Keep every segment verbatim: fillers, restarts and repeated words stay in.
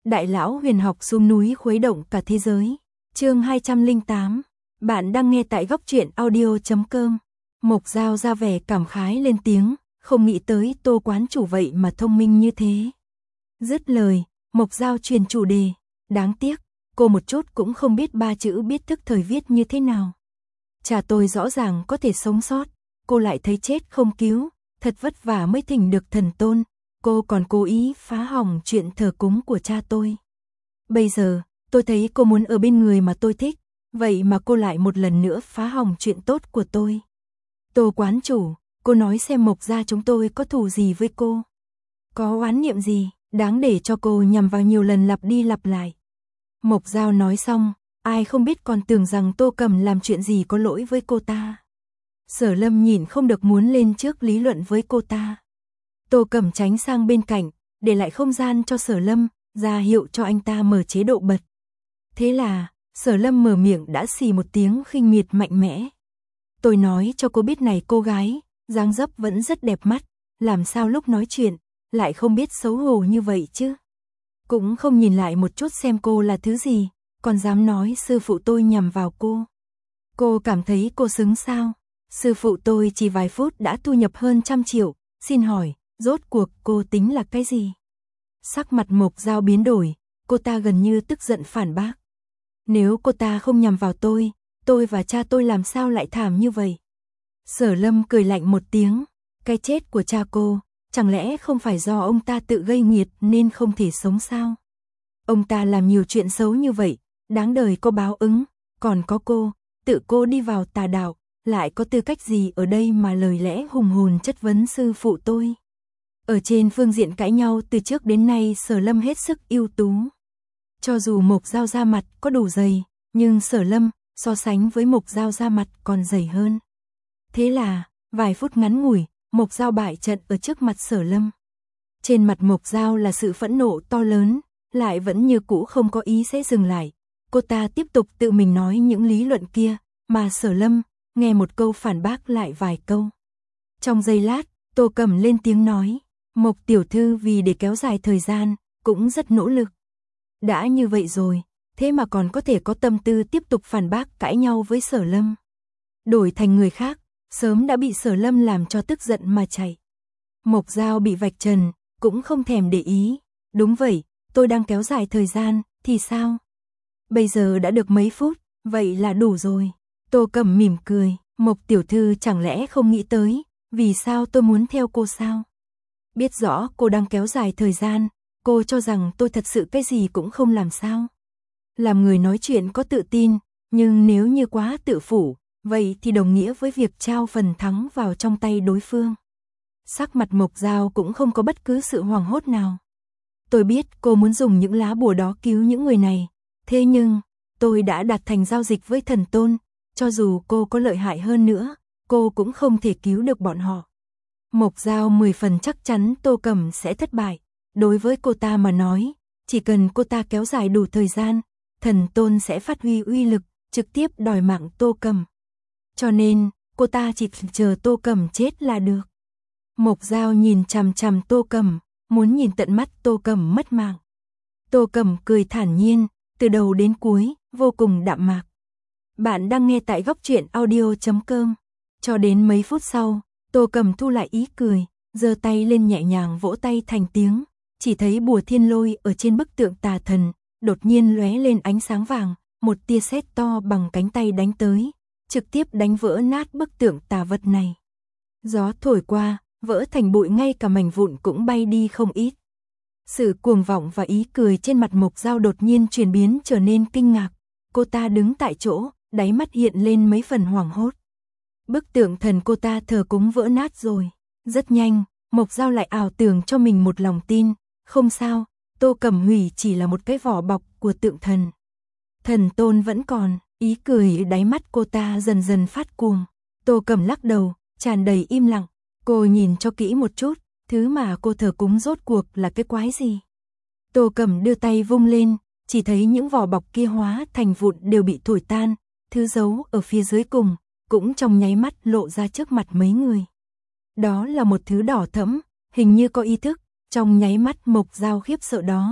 Đại lão huyền học xuống núi khuấy động cả thế giới. Chương hai trăm lẻ tám. Bạn đang nghe tại góc truyện audio chấm com. Mộc Dao ra vẻ cảm khái lên tiếng, không nghĩ tới Tô quán chủ vậy mà thông minh như thế. Dứt lời, Mộc Dao truyền chủ đề, đáng tiếc, cô một chút cũng không biết ba chữ biết thức thời viết như thế nào. Cha tôi rõ ràng có thể sống sót, cô lại thấy chết không cứu, thật vất vả mới thỉnh được thần tôn, cô còn cố ý phá hỏng chuyện thờ cúng của cha tôi. Bây giờ, tôi thấy cô muốn ở bên người mà tôi thích, vậy mà cô lại một lần nữa phá hỏng chuyện tốt của tôi. Tô quán chủ, cô nói xem Mộc gia chúng tôi có thù gì với cô? Có oán niệm gì, đáng để cho cô nhằm vào nhiều lần lặp đi lặp lại? Mộc Dao nói xong, ai không biết còn tưởng rằng Tô Cẩm làm chuyện gì có lỗi với cô ta. Sở Lâm nhìn không được muốn lên trước lý luận với cô ta. Tô Cẩm tránh sang bên cạnh, để lại không gian cho Sở Lâm, ra hiệu cho anh ta mở chế độ bật. Thế là, Sở Lâm mở miệng đã xì một tiếng khinh miệt mạnh mẽ. Tôi nói cho cô biết này cô gái, dáng dấp vẫn rất đẹp mắt, làm sao lúc nói chuyện, lại không biết xấu hổ như vậy chứ. Cũng không nhìn lại một chút xem cô là thứ gì, còn dám nói sư phụ tôi nhằm vào cô. Cô cảm thấy cô xứng sao? Sư phụ tôi chỉ vài phút đã thu nhập hơn trăm triệu, xin hỏi, rốt cuộc cô tính là cái gì? Sắc mặt Mộc Dao biến đổi, cô ta gần như tức giận phản bác. Nếu cô ta không nhằm vào tôi, tôi và cha tôi làm sao lại thảm như vậy? Sở Lâm cười lạnh một tiếng, cái chết của cha cô, chẳng lẽ không phải do ông ta tự gây nghiệt nên không thể sống sao? Ông ta làm nhiều chuyện xấu như vậy, đáng đời có báo ứng, còn có cô, tự cô đi vào tà đạo, lại có tư cách gì ở đây mà lời lẽ hùng hồn chất vấn sư phụ tôi? Ở trên phương diện cãi nhau từ trước đến nay Sở Lâm hết sức ưu tú. Cho dù Mộc Dao da mặt có đủ dày, nhưng Sở Lâm so sánh với Mộc Dao da mặt còn dày hơn. Thế là, vài phút ngắn ngủi, Mộc Dao bại trận ở trước mặt Sở Lâm. Trên mặt Mộc Dao là sự phẫn nộ to lớn, lại vẫn như cũ không có ý sẽ dừng lại. Cô ta tiếp tục tự mình nói những lý luận kia, mà Sở Lâm nghe một câu phản bác lại vài câu. Trong giây lát, Tô Cẩm lên tiếng nói, Mộc tiểu thư vì để kéo dài thời gian, cũng rất nỗ lực. Đã như vậy rồi, thế mà còn có thể có tâm tư tiếp tục phản bác cãi nhau với Sở Lâm. Đổi thành người khác, sớm đã bị Sở Lâm làm cho tức giận mà chạy. Mộc Dao bị vạch trần, cũng không thèm để ý. Đúng vậy, tôi đang kéo dài thời gian, thì sao? Bây giờ đã được mấy phút, vậy là đủ rồi. Tô Cẩm mỉm cười, Mộc tiểu thư chẳng lẽ không nghĩ tới, vì sao tôi muốn theo cô sao? Biết rõ cô đang kéo dài thời gian, cô cho rằng tôi thật sự cái gì cũng không làm sao? Làm người nói chuyện có tự tin, nhưng nếu như quá tự phủ, vậy thì đồng nghĩa với việc trao phần thắng vào trong tay đối phương. Sắc mặt Mộc Dao cũng không có bất cứ sự hoảng hốt nào. Tôi biết cô muốn dùng những lá bùa đó cứu những người này, thế nhưng, tôi đã đạt thành giao dịch với thần tôn, cho dù cô có lợi hại hơn nữa, cô cũng không thể cứu được bọn họ. Mộc Dao mười phần chắc chắn Tô Cẩm sẽ thất bại. Đối với cô ta mà nói, chỉ cần cô ta kéo dài đủ thời gian, thần tôn sẽ phát huy uy lực, trực tiếp đòi mạng Tô Cẩm. Cho nên, cô ta chỉ chờ Tô Cẩm chết là được. Mộc Dao nhìn chằm chằm Tô Cẩm, muốn nhìn tận mắt Tô Cẩm mất mạng. Tô Cẩm cười thản nhiên, từ đầu đến cuối, vô cùng đạm mạc. Bạn đang nghe tại góc truyện audio chấm com. Cho đến mấy phút sau, Tô Cẩm thu lại ý cười, giơ tay lên nhẹ nhàng vỗ tay thành tiếng, chỉ thấy bùa thiên lôi ở trên bức tượng tà thần, đột nhiên lóe lên ánh sáng vàng, một tia sét to bằng cánh tay đánh tới, trực tiếp đánh vỡ nát bức tượng tà vật này. Gió thổi qua, vỡ thành bụi, ngay cả mảnh vụn cũng bay đi không ít. Sự cuồng vọng và ý cười trên mặt Mộc Dao đột nhiên chuyển biến trở nên kinh ngạc. Cô ta đứng tại chỗ, đáy mắt hiện lên mấy phần hoảng hốt. Bức tượng thần cô ta thờ cúng vỡ nát rồi. Rất nhanh, Mộc Dao lại ảo tưởng cho mình một lòng tin. Không sao, Tô Cẩm hủy chỉ là một cái vỏ bọc của tượng thần. Thần tôn vẫn còn, ý cười đáy mắt cô ta dần dần phát cuồng. Tô Cẩm lắc đầu, tràn đầy im lặng. Cô nhìn cho kỹ một chút, thứ mà cô thờ cúng rốt cuộc là cái quái gì? Tô Cẩm đưa tay vung lên, chỉ thấy những vỏ bọc kia hóa thành vụn đều bị thổi tan, thứ giấu ở phía dưới cùng, cũng trong nháy mắt lộ ra trước mặt mấy người. Đó là một thứ đỏ thẫm, hình như có ý thức, trong nháy mắt Mộc Dao khiếp sợ đó,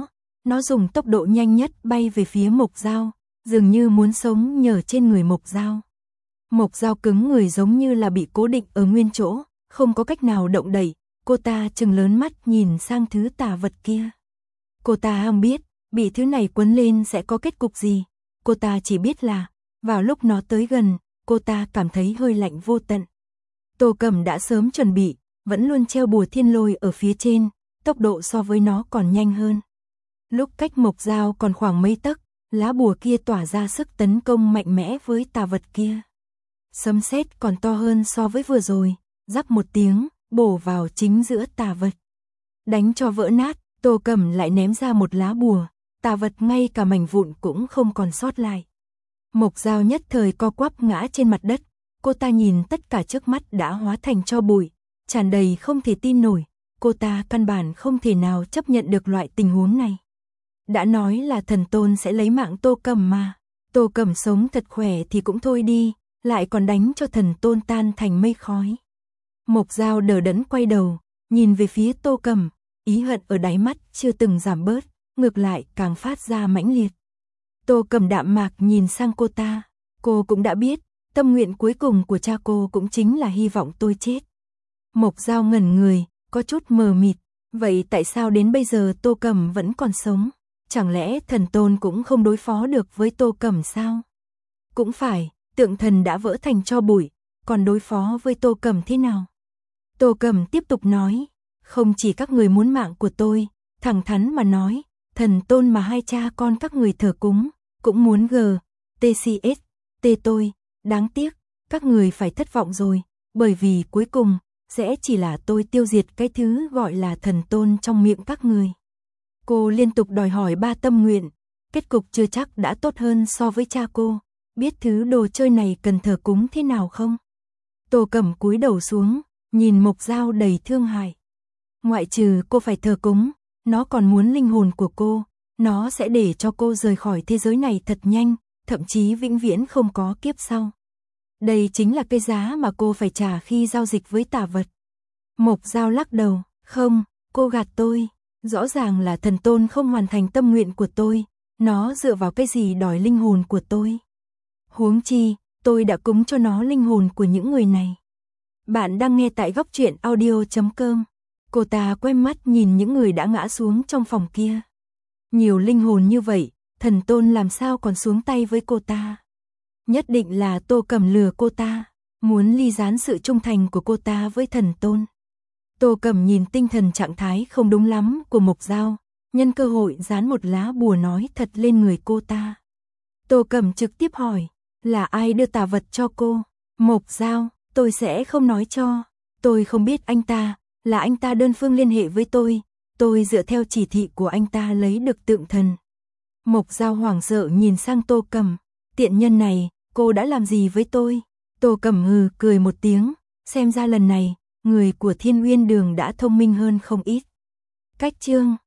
Nó dùng tốc độ nhanh nhất bay về phía Mộc Dao, dường như muốn sống nhờ trên người Mộc Dao. Mộc Dao cứng người giống như là bị cố định ở nguyên chỗ, không có cách nào động đậy. Cô ta trừng lớn mắt nhìn sang thứ tà vật kia. Cô ta không biết, bị thứ này quấn lên sẽ có kết cục gì. Cô ta chỉ biết là, vào lúc nó tới gần, cô ta cảm thấy hơi lạnh vô tận. Tô Cẩm đã sớm chuẩn bị, vẫn luôn treo bùa thiên lôi ở phía trên, tốc độ so với nó còn nhanh hơn. Lúc cách Mộc Dao còn khoảng mấy tấc, lá bùa kia tỏa ra sức tấn công mạnh mẽ với tà vật kia. Sấm sét còn to hơn so với vừa rồi, rắc một tiếng, bổ vào chính giữa tà vật. Đánh cho vỡ nát, Tô Cẩm lại ném ra một lá bùa, tà vật ngay cả mảnh vụn cũng không còn sót lại. Mộc Dao nhất thời co quắp ngã trên mặt đất, cô ta nhìn tất cả trước mắt đã hóa thành tro bụi, tràn đầy không thể tin nổi, cô ta căn bản không thể nào chấp nhận được loại tình huống này. Đã nói là thần tôn sẽ lấy mạng Tô Cẩm mà, Tô Cẩm sống thật khỏe thì cũng thôi đi, lại còn đánh cho thần tôn tan thành mây khói. Mộc Dao đờ đẫn quay đầu, nhìn về phía Tô Cẩm, ý hận ở đáy mắt chưa từng giảm bớt, ngược lại càng phát ra mãnh liệt. Tô Cẩm đạm mạc nhìn sang cô ta, cô cũng đã biết, tâm nguyện cuối cùng của cha cô cũng chính là hy vọng tôi chết. Mộc Dao ngẩn người, có chút mờ mịt, vậy tại sao đến bây giờ Tô Cẩm vẫn còn sống? Chẳng lẽ thần tôn cũng không đối phó được với Tô Cẩm sao? Cũng phải, tượng thần đã vỡ thành tro bụi, còn đối phó với Tô Cẩm thế nào? Tô Cẩm tiếp tục nói, không chỉ các người muốn mạng của tôi, thẳng thắn mà nói, thần tôn mà hai cha con các người thờ cúng, cũng muốn g, tcs, t tôi, đáng tiếc, các người phải thất vọng rồi, bởi vì cuối cùng, sẽ chỉ là tôi tiêu diệt cái thứ gọi là thần tôn trong miệng các người. Cô liên tục đòi hỏi ba tâm nguyện, kết cục chưa chắc đã tốt hơn so với cha cô, biết thứ đồ chơi này cần thờ cúng thế nào không? Tô Cẩm cúi đầu xuống, nhìn Mộc Dao đầy thương hại. Ngoại trừ cô phải thờ cúng, nó còn muốn linh hồn của cô, nó sẽ để cho cô rời khỏi thế giới này thật nhanh, thậm chí vĩnh viễn không có kiếp sau. Đây chính là cái giá mà cô phải trả khi giao dịch với tà vật. Mộc Dao lắc đầu, không, cô gạt tôi, rõ ràng là thần tôn không hoàn thành tâm nguyện của tôi, nó dựa vào cái gì đòi linh hồn của tôi. Huống chi, tôi đã cúng cho nó linh hồn của những người này. Bạn đang nghe tại góc truyện audio chấm com. Cô ta quay mắt nhìn những người đã ngã xuống trong phòng kia. Nhiều linh hồn như vậy, thần tôn làm sao còn xuống tay với cô ta? Nhất định là Tô Cẩm lừa cô ta, muốn ly gián sự trung thành của cô ta với thần tôn. Tô Cẩm nhìn tinh thần trạng thái không đúng lắm của Mộc Dao, nhân cơ hội dán một lá bùa nói thật lên người cô ta. Tô Cẩm trực tiếp hỏi, là ai đưa tà vật cho cô? Mộc Dao, tôi sẽ không nói cho, tôi không biết anh ta, là anh ta đơn phương liên hệ với tôi, tôi dựa theo chỉ thị của anh ta lấy được tượng thần. Mộc Dao hoảng sợ nhìn sang Tô Cẩm, tiện nhân này, cô đã làm gì với tôi? Tô Cẩm hừ cười một tiếng, xem ra lần này, người của Thiên Uyên Đường đã thông minh hơn không ít. Cách chương